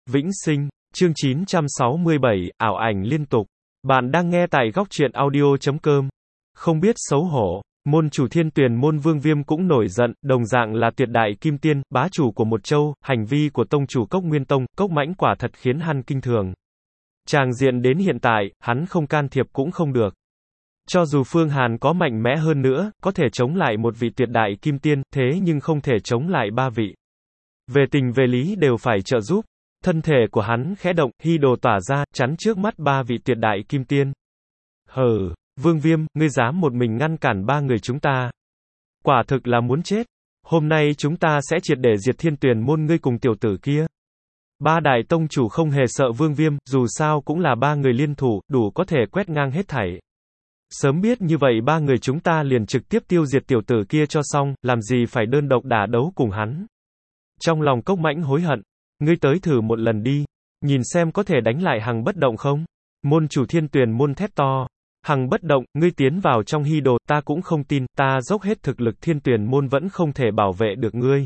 Vĩnh sinh, chương 967, ảo ảnh liên tục. Bạn đang nghe tại góc truyện audio.com. Không biết xấu hổ, môn chủ Thiên Tuyền môn Vương Viêm cũng nổi giận, đồng dạng là tuyệt đại kim tiên, bá chủ của một châu, hành vi của tông chủ Cốc Nguyên Tông, Cốc Mãnh quả thật khiến hắn kinh thường. Tràng diện đến hiện tại, hắn không can thiệp cũng không được. Cho dù Phương Hàn có mạnh mẽ hơn nữa, có thể chống lại một vị tuyệt đại kim tiên, thế nhưng không thể chống lại ba vị. Về tình về lý đều phải trợ giúp. Thân thể của hắn khẽ động, hy đồ tỏa ra, chắn trước mắt ba vị tuyệt đại kim tiên. Hừ, Vương Viêm, ngươi dám một mình ngăn cản ba người chúng ta. Quả thực là muốn chết. Hôm nay chúng ta sẽ triệt để diệt Thiên Tuyền môn ngươi cùng tiểu tử kia. Ba đại tông chủ không hề sợ Vương Viêm, dù sao cũng là ba người liên thủ, đủ có thể quét ngang hết thảy. Sớm biết như vậy ba người chúng ta liền trực tiếp tiêu diệt tiểu tử kia cho xong, làm gì phải đơn độc đả đấu cùng hắn. Trong lòng Cốc Mãnh hối hận. Ngươi tới thử một lần đi. Nhìn xem có thể đánh lại Hằng Bất Động không? Môn chủ Thiên Tuyền môn thét to. Hằng Bất Động, ngươi tiến vào trong hy đồ, ta cũng không tin, ta dốc hết thực lực Thiên Tuyền môn vẫn không thể bảo vệ được ngươi.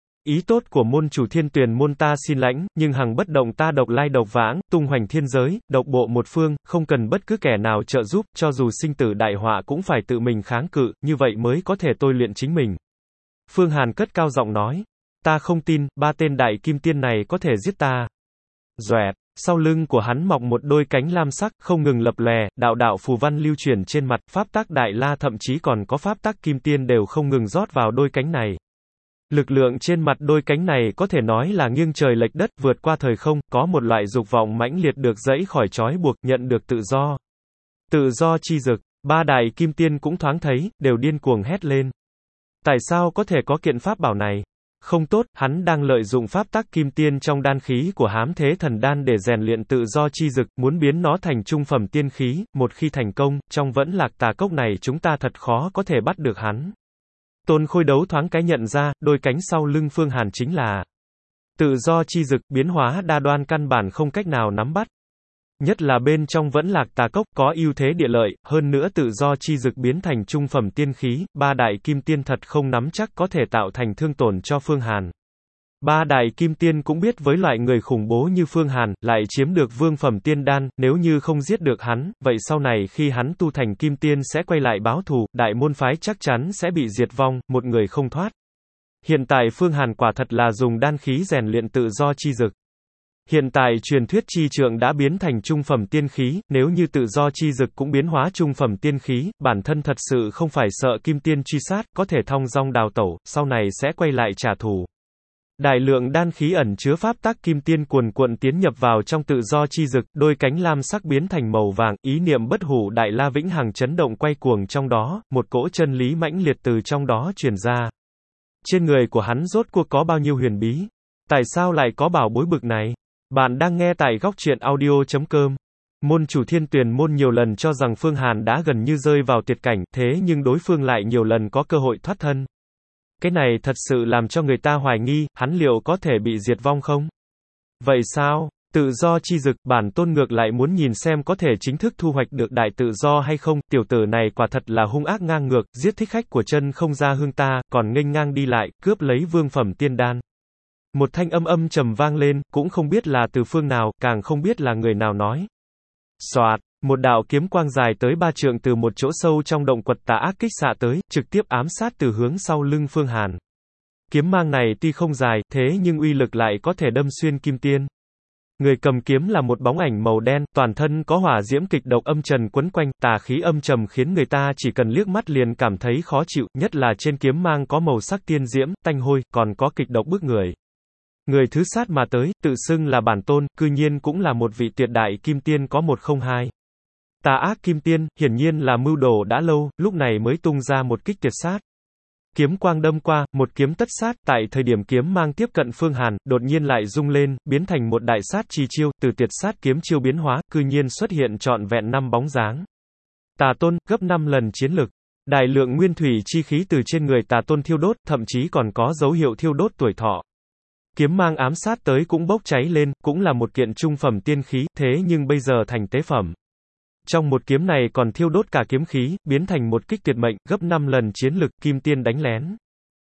Ý tốt của môn chủ Thiên Tuyền môn ta xin lãnh, nhưng Hằng Bất Động ta độc lai độc vãng, tung hoành thiên giới, độc bộ một phương, không cần bất cứ kẻ nào trợ giúp, cho dù sinh tử đại họa cũng phải tự mình kháng cự, như vậy mới có thể tôi luyện chính mình. Phương Hàn cất cao giọng nói. Ta không tin, ba tên đại kim tiên này có thể giết ta. Doẹt, sau lưng của hắn mọc một đôi cánh lam sắc, không ngừng lập lòe, đạo đạo phù văn lưu chuyển trên mặt, pháp tắc đại la thậm chí còn có pháp tắc kim tiên đều không ngừng rót vào đôi cánh này. Lực lượng trên mặt đôi cánh này có thể nói là nghiêng trời lệch đất, vượt qua thời không, có một loại dục vọng mãnh liệt được giãy khỏi trói buộc, nhận được tự do. Tự do chi dực, ba đại kim tiên cũng thoáng thấy, đều điên cuồng hét lên. Tại sao có thể có kiện pháp bảo này? Không tốt, hắn đang lợi dụng pháp tắc kim tiên trong đan khí của Hám Thế Thần Đan để rèn luyện tự do chi dực, muốn biến nó thành trung phẩm tiên khí, một khi thành công, trong Vẫn Lạc Tà Cốc này chúng ta thật khó có thể bắt được hắn. Tôn Khôi Đấu thoáng cái nhận ra, đôi cánh sau lưng Phương Hàn chính là tự do chi dực, biến hóa đa đoan căn bản không cách nào nắm bắt. Nhất là bên trong Vẫn Lạc Tà Cốc có ưu thế địa lợi, hơn nữa tự do chi dực biến thành trung phẩm tiên khí, ba đại kim tiên thật không nắm chắc có thể tạo thành thương tổn cho Phương Hàn. Ba đại kim tiên cũng biết với loại người khủng bố như Phương Hàn, lại chiếm được vương phẩm tiên đan, nếu như không giết được hắn, vậy sau này khi hắn tu thành kim tiên sẽ quay lại báo thù, đại môn phái chắc chắn sẽ bị diệt vong, một người không thoát. Hiện tại Phương Hàn quả thật là dùng đan khí rèn luyện tự do chi dực. Hiện tại truyền thuyết chi trượng đã biến thành trung phẩm tiên khí, nếu như tự do chi dực cũng biến hóa trung phẩm tiên khí, bản thân thật sự không phải sợ kim tiên truy sát, có thể thong dong đào tẩu, sau này sẽ quay lại trả thù. Đại lượng đan khí ẩn chứa pháp tắc kim tiên cuồn cuộn tiến nhập vào trong tự do chi dực, đôi cánh lam sắc biến thành màu vàng, ý niệm bất hủ đại la vĩnh hằng chấn động quay cuồng trong đó, một cỗ chân lý mãnh liệt từ trong đó truyền ra. Trên người của hắn rốt cuộc có bao nhiêu huyền bí? Tại sao lại có bảo bối bực này? Bạn đang nghe tại góc truyện audio.com. Môn chủ Thiên Tuyền môn nhiều lần cho rằng Phương Hàn đã gần như rơi vào tuyệt cảnh, thế nhưng đối phương lại nhiều lần có cơ hội thoát thân. Cái này thật sự làm cho người ta hoài nghi, hắn liệu có thể bị diệt vong không? Vậy sao? Tự do chi dực, bản tôn ngược lại muốn nhìn xem có thể chính thức thu hoạch được đại tự do hay không, tiểu tử này quả thật là hung ác ngang ngược, giết thích khách của chân không ra hương ta, còn nghênh ngang đi lại, cướp lấy vương phẩm tiên đan. Một thanh âm trầm vang lên, cũng không biết là từ phương nào, càng không biết là người nào nói. Xoạt, một đạo kiếm quang dài tới 3 trượng từ một chỗ sâu trong động quật tà ác kích xạ tới, trực tiếp ám sát từ hướng sau lưng Phương Hàn. Kiếm mang này tuy không dài, thế nhưng uy lực lại có thể đâm xuyên kim tiên. Người cầm kiếm là một bóng ảnh màu đen, toàn thân có hỏa diễm kịch độc âm trần quấn quanh, tà khí âm trầm khiến người ta chỉ cần liếc mắt liền cảm thấy khó chịu, nhất là trên kiếm mang có màu sắc tiên diễm, tanh hôi, còn có kịch độc bức người. Người thứ sát mà tới, tự xưng là bản tôn, cư nhiên cũng là một vị tuyệt đại kim tiên có 102. Tà ác kim tiên, hiển nhiên là mưu đồ đã lâu, lúc này mới tung ra một kích tuyệt sát. Kiếm quang đâm qua, một kiếm tất sát, tại thời điểm kiếm mang tiếp cận Phương Hàn, đột nhiên lại rung lên, biến thành một đại sát chi chiêu, từ tuyệt sát kiếm chiêu biến hóa, cư nhiên xuất hiện trọn vẹn 5 bóng dáng. Tà tôn, gấp 5 lần chiến lực. Đại lượng nguyên thủy chi khí từ trên người tà tôn thiêu đốt, thậm chí còn có dấu hiệu thiêu đốt tuổi thọ. Kiếm mang ám sát tới cũng bốc cháy lên, cũng là một kiện trung phẩm tiên khí, thế nhưng bây giờ thành tế phẩm. Trong một kiếm này còn thiêu đốt cả kiếm khí, biến thành một kích tuyệt mệnh, gấp 5 lần chiến lực, kim tiên đánh lén.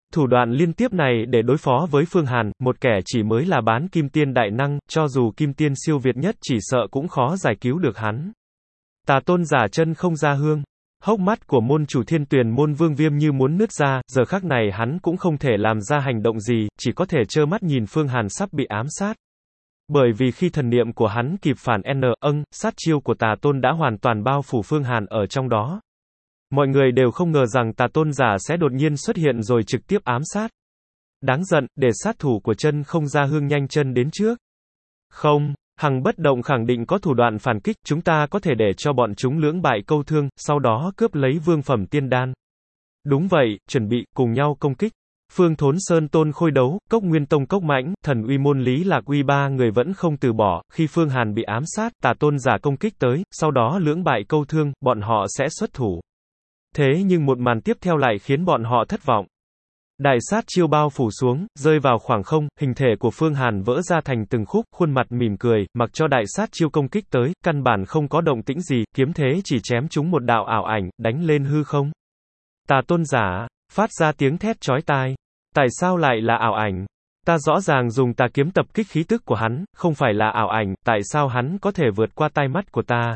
Thủ đoạn liên tiếp này để đối phó với Phương Hàn, một kẻ chỉ mới là bán kim tiên đại năng, cho dù kim tiên siêu việt nhất chỉ sợ cũng khó giải cứu được hắn. Tà tôn giả chân không ra hương. Hốc mắt của môn chủ Thiên Tuyền môn Vương Viêm như muốn nứt ra, giờ khắc này hắn cũng không thể làm ra hành động gì, chỉ có thể trơ mắt nhìn Phương Hàn sắp bị ám sát. Bởi vì khi thần niệm của hắn kịp phản sát chiêu của tà tôn đã hoàn toàn bao phủ Phương Hàn ở trong đó. Mọi người đều không ngờ rằng tà tôn giả sẽ đột nhiên xuất hiện rồi trực tiếp ám sát. Đáng giận, để sát thủ của chân không ra hương nhanh chân đến trước. Không, Hằng bất động khẳng định có thủ đoạn phản kích, chúng ta có thể để cho bọn chúng lưỡng bại câu thương, sau đó cướp lấy vương phẩm tiên đan. Đúng vậy, chuẩn bị, cùng nhau công kích. Phương Thốn Sơn Tôn Khôi Đấu, Cốc Nguyên Tông Cốc Mãnh, Thần Uy Môn Lý Lạc Uy ba người vẫn không từ bỏ, khi Phương Hàn bị ám sát, tà tôn giả công kích tới, sau đó lưỡng bại câu thương, bọn họ sẽ xuất thủ. Thế nhưng một màn tiếp theo lại khiến bọn họ thất vọng. Đại sát chiêu bao phủ xuống, rơi vào khoảng không, hình thể của Phương Hàn vỡ ra thành từng khúc, khuôn mặt mỉm cười, mặc cho đại sát chiêu công kích tới, căn bản không có động tĩnh gì, kiếm thế chỉ chém chúng một đạo ảo ảnh, đánh lên hư không. Tà tôn giả, phát ra tiếng thét chói tai. Tại sao lại là ảo ảnh? Ta rõ ràng dùng tà kiếm tập kích khí tức của hắn, không phải là ảo ảnh, tại sao hắn có thể vượt qua tai mắt của ta?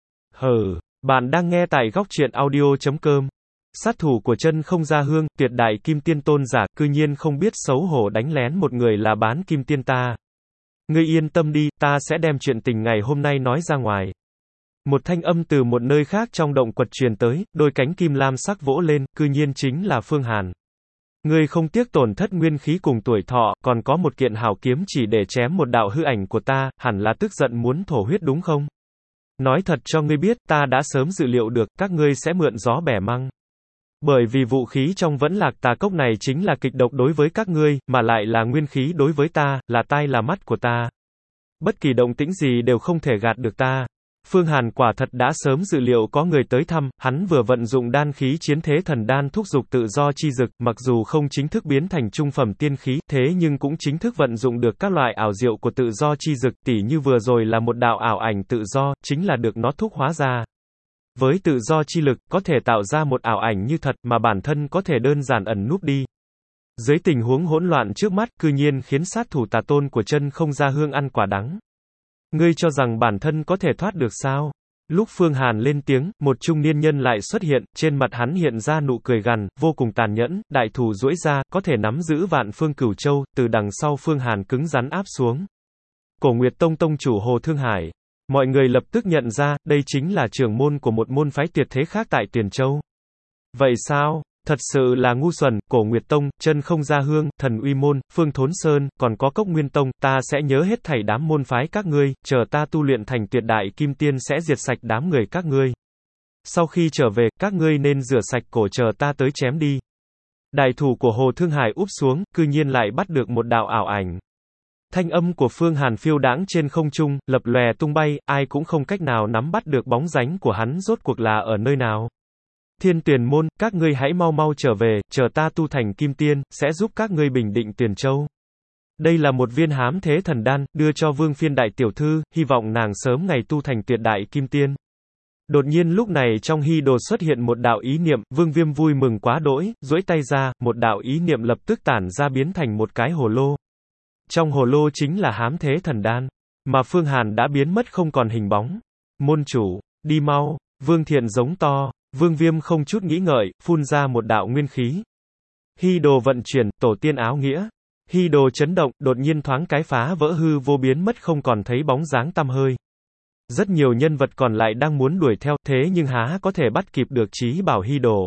Hừ, bạn đang nghe tại góc truyện audio.com. Sát thủ của chân không ra hương, tuyệt đại kim tiên tôn giả, cư nhiên không biết xấu hổ đánh lén một người là bán kim tiên ta. Ngươi yên tâm đi, ta sẽ đem chuyện tình ngày hôm nay nói ra ngoài. Một thanh âm từ một nơi khác trong động quật truyền tới, đôi cánh kim lam sắc vỗ lên, cư nhiên chính là Phương Hàn. Ngươi không tiếc tổn thất nguyên khí cùng tuổi thọ, còn có một kiện hảo kiếm chỉ để chém một đạo hư ảnh của ta, hẳn là tức giận muốn thổ huyết đúng không? Nói thật cho ngươi biết, ta đã sớm dự liệu được, các ngươi sẽ mượn gió bẻ măng. Bởi vì vũ khí trong Vẫn Lạc Tà Cốc này chính là kịch độc đối với các ngươi, mà lại là nguyên khí đối với ta, là tai là mắt của ta. Bất kỳ động tĩnh gì đều không thể gạt được ta. Phương Hàn quả thật đã sớm dự liệu có người tới thăm, hắn vừa vận dụng đan khí chiến thế thần đan thúc dục tự do chi dực, mặc dù không chính thức biến thành trung phẩm tiên khí, thế nhưng cũng chính thức vận dụng được các loại ảo diệu của tự do chi dực, tỉ như vừa rồi là một đạo ảo ảnh tự do, chính là được nó thúc hóa ra. Với tự do chi lực, có thể tạo ra một ảo ảnh như thật mà bản thân có thể đơn giản ẩn núp đi. Dưới tình huống hỗn loạn trước mắt, cư nhiên khiến sát thủ tà tôn của chân không ra hương ăn quả đắng. Ngươi cho rằng bản thân có thể thoát được sao? Lúc Phương Hàn lên tiếng, một trung niên nhân lại xuất hiện, trên mặt hắn hiện ra nụ cười gằn, vô cùng tàn nhẫn, đại thủ duỗi ra, có thể nắm giữ vạn phương cửu châu, từ đằng sau Phương Hàn cứng rắn áp xuống. Cổ Nguyệt Tông tông chủ Hồ Thương Hải. Mọi người lập tức nhận ra, đây chính là trưởng môn của một môn phái tuyệt thế khác tại Tuyền Châu. Vậy sao? Thật sự là ngu xuẩn, Cổ Nguyệt Tông, chân không ra hương, Thần Uy Môn, Phương Thốn Sơn, còn có Cốc Nguyên Tông, ta sẽ nhớ hết thảy đám môn phái các ngươi, chờ ta tu luyện thành tuyệt đại kim tiên sẽ diệt sạch đám người các ngươi. Sau khi trở về, các ngươi nên rửa sạch cổ chờ ta tới chém đi. Đại thủ của Hồ Thương Hải úp xuống, cư nhiên lại bắt được một đạo ảo ảnh. Thanh âm của Phương Hàn phiêu đãng trên không trung, lập lòe tung bay, ai cũng không cách nào nắm bắt được bóng dáng của hắn rốt cuộc là ở nơi nào. Thiên Tuyền môn, các ngươi hãy mau mau trở về, chờ ta tu thành kim tiên, sẽ giúp các ngươi bình định Tuyền Châu. Đây là một viên hám thế thần đan, đưa cho Vương Phiên đại tiểu thư, hy vọng nàng sớm ngày tu thành tuyệt đại kim tiên. Đột nhiên lúc này trong hy đồ xuất hiện một đạo ý niệm, Vương Viêm vui mừng quá đỗi, duỗi tay ra, một đạo ý niệm lập tức tản ra biến thành một cái hồ lô. Trong hồ lô chính là hám thế thần đan, mà Phương Hàn đã biến mất không còn hình bóng. Môn chủ, đi mau, Vương Thiện giống to. Vương Viêm không chút nghĩ ngợi, phun ra một đạo nguyên khí. Hy đồ vận chuyển, tổ tiên áo nghĩa. Hy đồ chấn động, đột nhiên thoáng cái phá vỡ hư vô biến mất không còn thấy bóng dáng tăm hơi. Rất nhiều nhân vật còn lại đang muốn đuổi theo, thế nhưng há có thể bắt kịp được trí bảo hy đồ.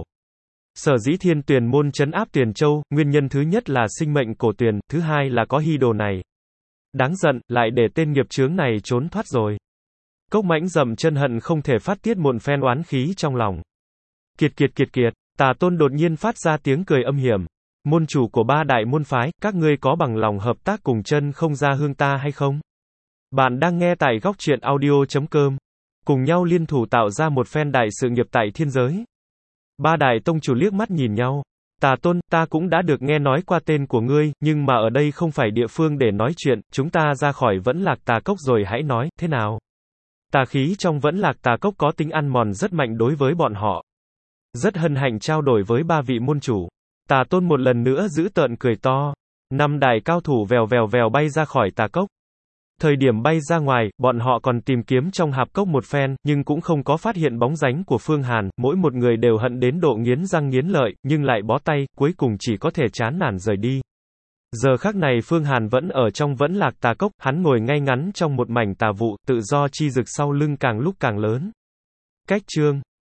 Sở dĩ Thiên Tuyền môn trấn áp Tuyền Châu, nguyên nhân thứ nhất là sinh mệnh cổ tuyền, thứ hai là có hy đồ này. Đáng giận, lại để tên nghiệp chướng này trốn thoát rồi. Cốc Mãnh dậm chân hận không thể phát tiết một phen oán khí trong lòng. Kiệt, Tà Tôn đột nhiên phát ra tiếng cười âm hiểm. Môn chủ của ba đại môn phái, các ngươi có bằng lòng hợp tác cùng chân không ra hương ta hay không? Bạn đang nghe tại góc truyện audio.com. Cùng nhau liên thủ tạo ra một phen đại sự nghiệp tại thiên giới. Ba đại tông chủ liếc mắt nhìn nhau. Tà Tôn, ta cũng đã được nghe nói qua tên của ngươi, nhưng mà ở đây không phải địa phương để nói chuyện, chúng ta ra khỏi Vẫn Lạc Tà Cốc rồi hãy nói, thế nào? Tà khí trong Vẫn Lạc Tà Cốc có tính ăn mòn rất mạnh đối với bọn họ. Rất hân hạnh trao đổi với ba vị môn chủ. Tà Tôn một lần nữa dữ tợn cười to. 5 đại cao thủ vèo vèo vèo bay ra khỏi tà cốc. Thời điểm bay ra ngoài, bọn họ còn tìm kiếm trong hạp cốc một phen, nhưng cũng không có phát hiện bóng dáng của Phương Hàn, mỗi một người đều hận đến độ nghiến răng nghiến lợi, nhưng lại bó tay, cuối cùng chỉ có thể chán nản rời đi. Giờ khắc này Phương Hàn vẫn ở trong vẫn lạc tà cốc, hắn ngồi ngay ngắn trong một mảnh tà vụ, tự do chi rực sau lưng càng lúc càng lớn. Cách chương